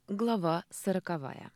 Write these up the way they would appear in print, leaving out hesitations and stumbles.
Глава 40.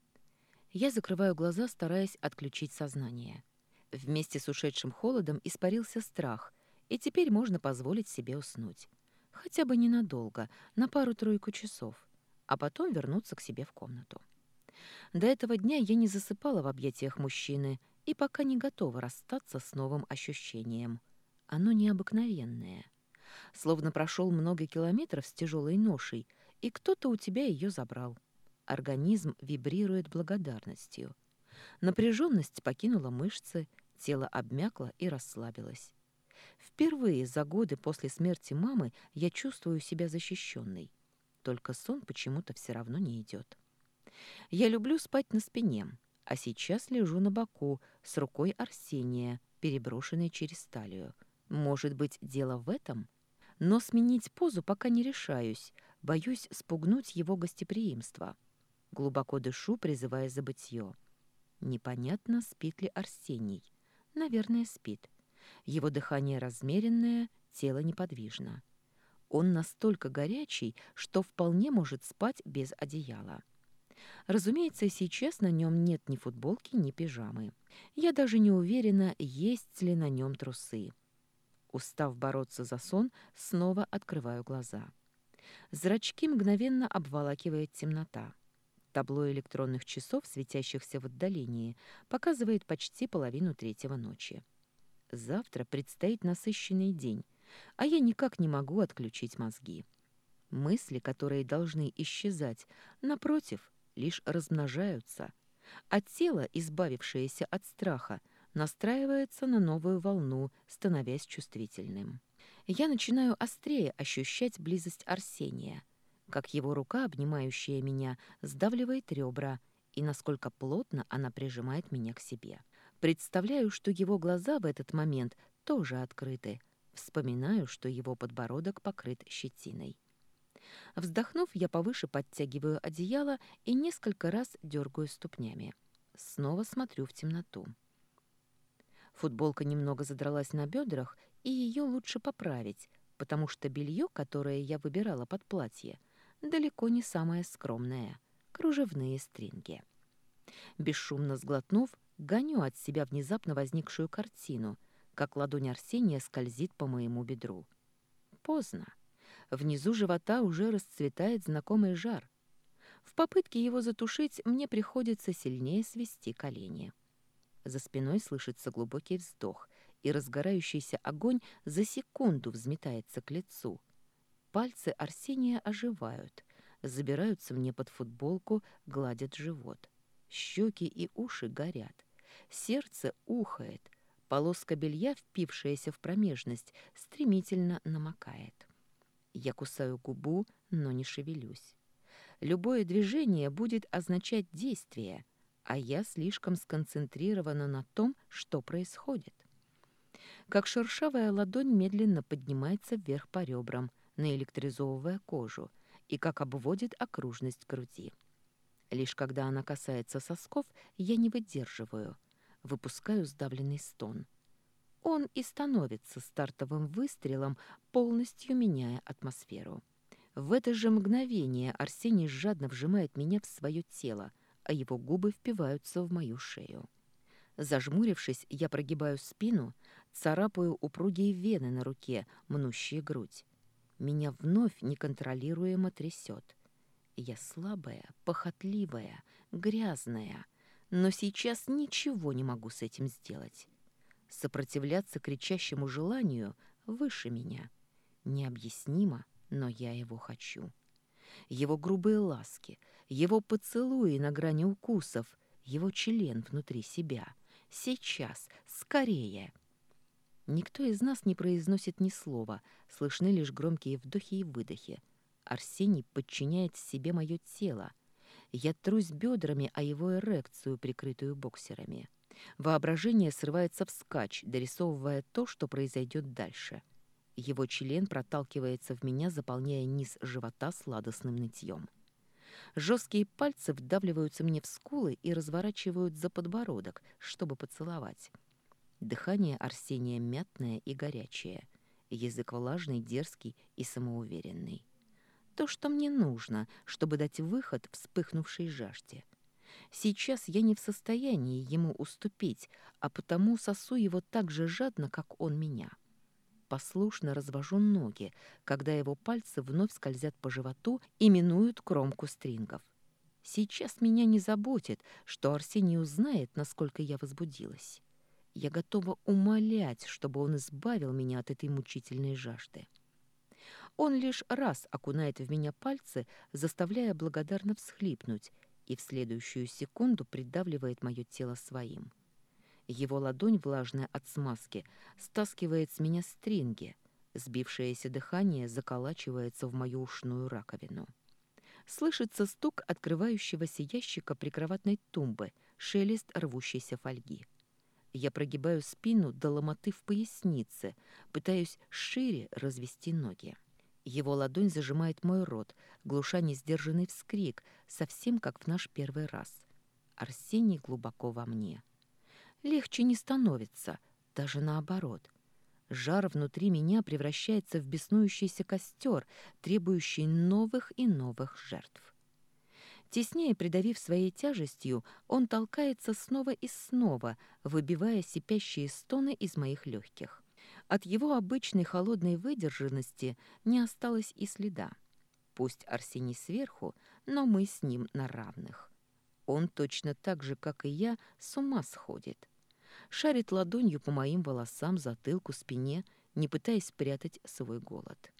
Я закрываю глаза, стараясь отключить сознание. Вместе с ушедшим холодом испарился страх, и теперь можно позволить себе уснуть. Хотя бы ненадолго, на пару-тройку часов, а потом вернуться к себе в комнату. До этого дня я не засыпала в объятиях мужчины и пока не готова расстаться с новым ощущением. Оно необыкновенное. Словно прошел много километров с тяжелой ношей, и кто-то у тебя ее забрал. Организм вибрирует благодарностью. Напряженность покинула мышцы, тело обмякло и расслабилось. Впервые за годы после смерти мамы я чувствую себя защищенной. Только сон почему-то все равно не идет. Я люблю спать на спине, а сейчас лежу на боку с рукой Арсения, переброшенной через талию. Может быть, дело в этом? Но сменить позу пока не решаюсь, боюсь спугнуть его гостеприимство. Глубоко дышу, призывая забытье. Непонятно, спит ли Арсений. Наверное, спит. Его дыхание размеренное, тело неподвижно. Он настолько горячий, что вполне может спать без одеяла. Разумеется, сейчас на нем нет ни футболки, ни пижамы. Я даже не уверена, есть ли на нем трусы. Устав бороться за сон, снова открываю глаза. Зрачки мгновенно обволакивает темнота. Табло электронных часов, светящихся в отдалении, показывает почти половину третьего ночи. Завтра предстоит насыщенный день, а я никак не могу отключить мозги. Мысли, которые должны исчезать, напротив, лишь размножаются, а тело, избавившееся от страха, настраивается на новую волну, становясь чувствительным. Я начинаю острее ощущать близость Арсения, как его рука, обнимающая меня, сдавливает ребра, и насколько плотно она прижимает меня к себе. Представляю, что его глаза в этот момент тоже открыты. Вспоминаю, что его подбородок покрыт щетиной. Вздохнув, я повыше подтягиваю одеяло и несколько раз дергаю ступнями. Снова смотрю в темноту. Футболка немного задралась на бедрах, и ее лучше поправить, потому что белье, которое я выбирала под платье, далеко не самое скромное. Кружевные стринги. Бесшумно сглотнув, гоню от себя внезапно возникшую картину, как ладонь Арсения скользит по моему бедру. Поздно. Внизу живота уже расцветает знакомый жар. В попытке его затушить мне приходится сильнее свести колени. За спиной слышится глубокий вздох, и разгорающийся огонь за секунду взметается к лицу. Пальцы Арсения оживают, забираются мне под футболку, гладят живот. Щеки и уши горят. Сердце ухает. Полоска белья, впившаяся в промежность, стремительно намокает. Я кусаю губу, но не шевелюсь. Любое движение будет означать действие, а я слишком сконцентрирована на том, что происходит. Как шершавая ладонь медленно поднимается вверх по ребрам, наэлектризовывая кожу, и как обводит окружность груди. Лишь когда она касается сосков, я не выдерживаю, выпускаю сдавленный стон. Он и становится стартовым выстрелом, полностью меняя атмосферу. В это же мгновение Арсений жадно вжимает меня в свое тело, а его губы впиваются в мою шею. Зажмурившись, я прогибаю спину, царапаю упругие вены на руке, мнущие грудь. Меня вновь неконтролируемо трясет. Я слабая, похотливая, грязная, но сейчас ничего не могу с этим сделать. Сопротивляться кричащему желанию выше меня. Необъяснимо, но я его хочу. Его грубые ласки, его поцелуи на грани укусов, его член внутри себя. Сейчас, скорее. Никто из нас не произносит ни слова, слышны лишь громкие вдохи и выдохи. Арсений подчиняет себе мое тело. Я трусь бедрами о его эрекцию, прикрытую боксерами. Воображение срывается вскачь, дорисовывая то, что произойдет дальше. Его член проталкивается в меня, заполняя низ живота сладостным нытьем. Жесткие пальцы вдавливаются мне в скулы и разворачивают за подбородок, чтобы поцеловать. Дыхание Арсения мятное и горячее, язык влажный, дерзкий и самоуверенный. то, что мне нужно, чтобы дать выход вспыхнувшей жажде. Сейчас я не в состоянии ему уступить, а потому сосу его так же жадно, как он меня. Послушно развожу ноги, когда его пальцы вновь скользят по животу и минуют кромку стрингов. Сейчас меня не заботит, что Арсений узнает, насколько я возбудилась. Я готова умолять, чтобы он избавил меня от этой мучительной жажды. Он лишь раз окунает в меня пальцы, заставляя благодарно всхлипнуть, и в следующую секунду придавливает мое тело своим. Его ладонь, влажная от смазки, стаскивает с меня стринги. Сбившееся дыхание заколачивается в мою ушную раковину. Слышится стук открывающегося ящика прикроватной тумбы, шелест рвущейся фольги. Я прогибаю спину до ломоты в пояснице, пытаюсь шире развести ноги. Его ладонь зажимает мой рот, глуша несдержанный вскрик, совсем как в наш первый раз. Арсений глубоко во мне. Легче не становится, даже наоборот. Жар внутри меня превращается в беснующийся костер, требующий новых и новых жертв. Теснее придавив своей тяжестью, он толкается снова и снова, выбивая сипящие стоны из моих легких. От его обычной холодной выдержанности не осталось и следа. Пусть Арсений сверху, но мы с ним на равных. Он точно так же, как и я, с ума сходит. Шарит ладонью по моим волосам, затылку, спине, не пытаясь спрятать свой голод.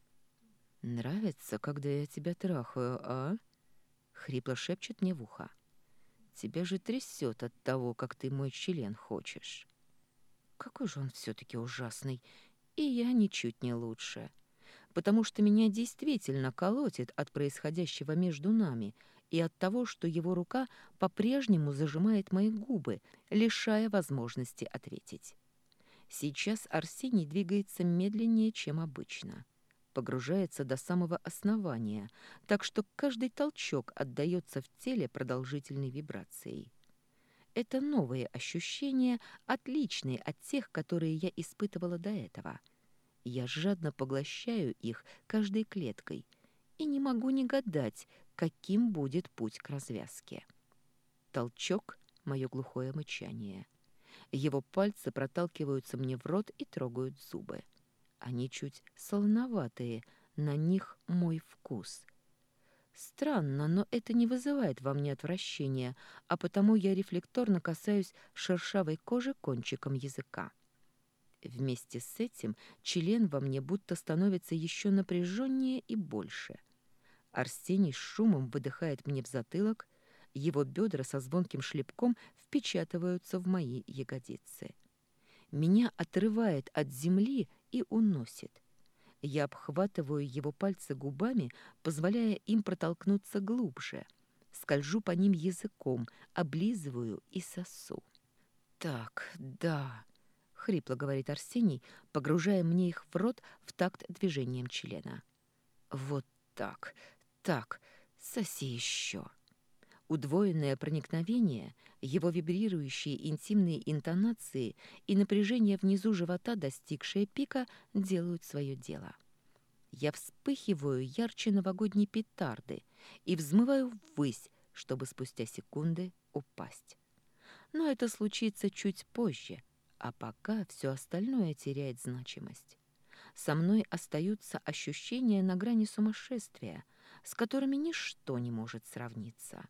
«Нравится, когда я тебя трахаю, а?» — хрипло шепчет мне в ухо. «Тебя же трясет от того, как ты мой член хочешь». Какой же он все-таки ужасный, и я ничуть не лучше. Потому что меня действительно колотит от происходящего между нами и от того, что его рука по-прежнему зажимает мои губы, лишая возможности ответить. Сейчас Арсений двигается медленнее, чем обычно. Погружается до самого основания, так что каждый толчок отдаётся в теле продолжительной вибрацией. Это новые ощущения, отличные от тех, которые я испытывала до этого. Я жадно поглощаю их каждой клеткой и не могу не гадать, каким будет путь к развязке. Толчок — мое глухое мычание. Его пальцы проталкиваются мне в рот и трогают зубы. Они чуть солоноватые, на них мой вкус. Странно, но это не вызывает во мне отвращения, а потому я рефлекторно касаюсь шершавой кожи кончиком языка. Вместе с этим член во мне будто становится еще напряженнее и больше. Арсений с шумом выдыхает мне в затылок, его бедра со звонким шлепком впечатываются в мои ягодицы. Меня отрывает от земли и уносит. Я обхватываю его пальцы губами, позволяя им протолкнуться глубже. Скольжу по ним языком, облизываю и сосу. «Так, да», — хрипло говорит Арсений, погружая мне их в рот в такт движением члена. «Вот так, так, соси еще». Удвоенное проникновение, его вибрирующие интимные интонации и напряжение внизу живота, достигшее пика, делают свое дело. Я вспыхиваю ярче новогодней петарды и взмываю ввысь, чтобы спустя секунды упасть. Но это случится чуть позже, а пока все остальное теряет значимость. Со мной остаются ощущения на грани сумасшествия, с которыми ничто не может сравниться.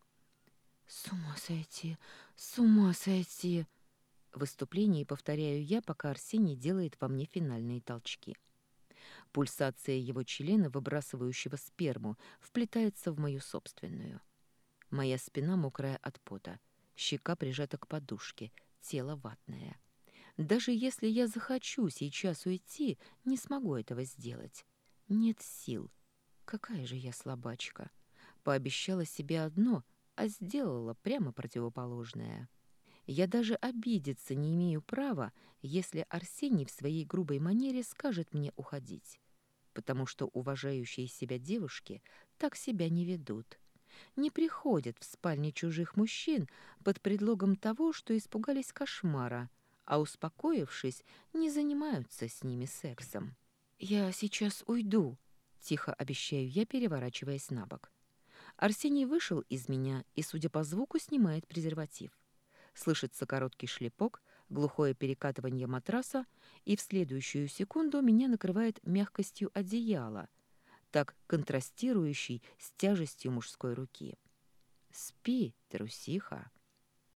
«С ума сойти! С ума сойти!» В выступлении повторяю я, пока Арсений делает во мне финальные толчки. Пульсация его члена, выбрасывающего сперму, вплетается в мою собственную. Моя спина мокрая от пота, щека прижата к подушке, тело ватное. Даже если я захочу сейчас уйти, не смогу этого сделать. Нет сил. Какая же я слабачка. Пообещала себе одно, а сделала прямо противоположное. Я даже обидеться не имею права, если Арсений в своей грубой манере скажет мне уходить, потому что уважающие себя девушки так себя не ведут. Не приходят в спальни чужих мужчин под предлогом того, что испугались кошмара, а успокоившись, не занимаются с ними сексом. «Я сейчас уйду», — тихо обещаю я, переворачиваясь на бок. Арсений вышел из меня и, судя по звуку, снимает презерватив. Слышится короткий шлепок, глухое перекатывание матраса, и в следующую секунду меня накрывает мягкостью одеяла, так контрастирующей с тяжестью мужской руки. «Спи, трусиха!»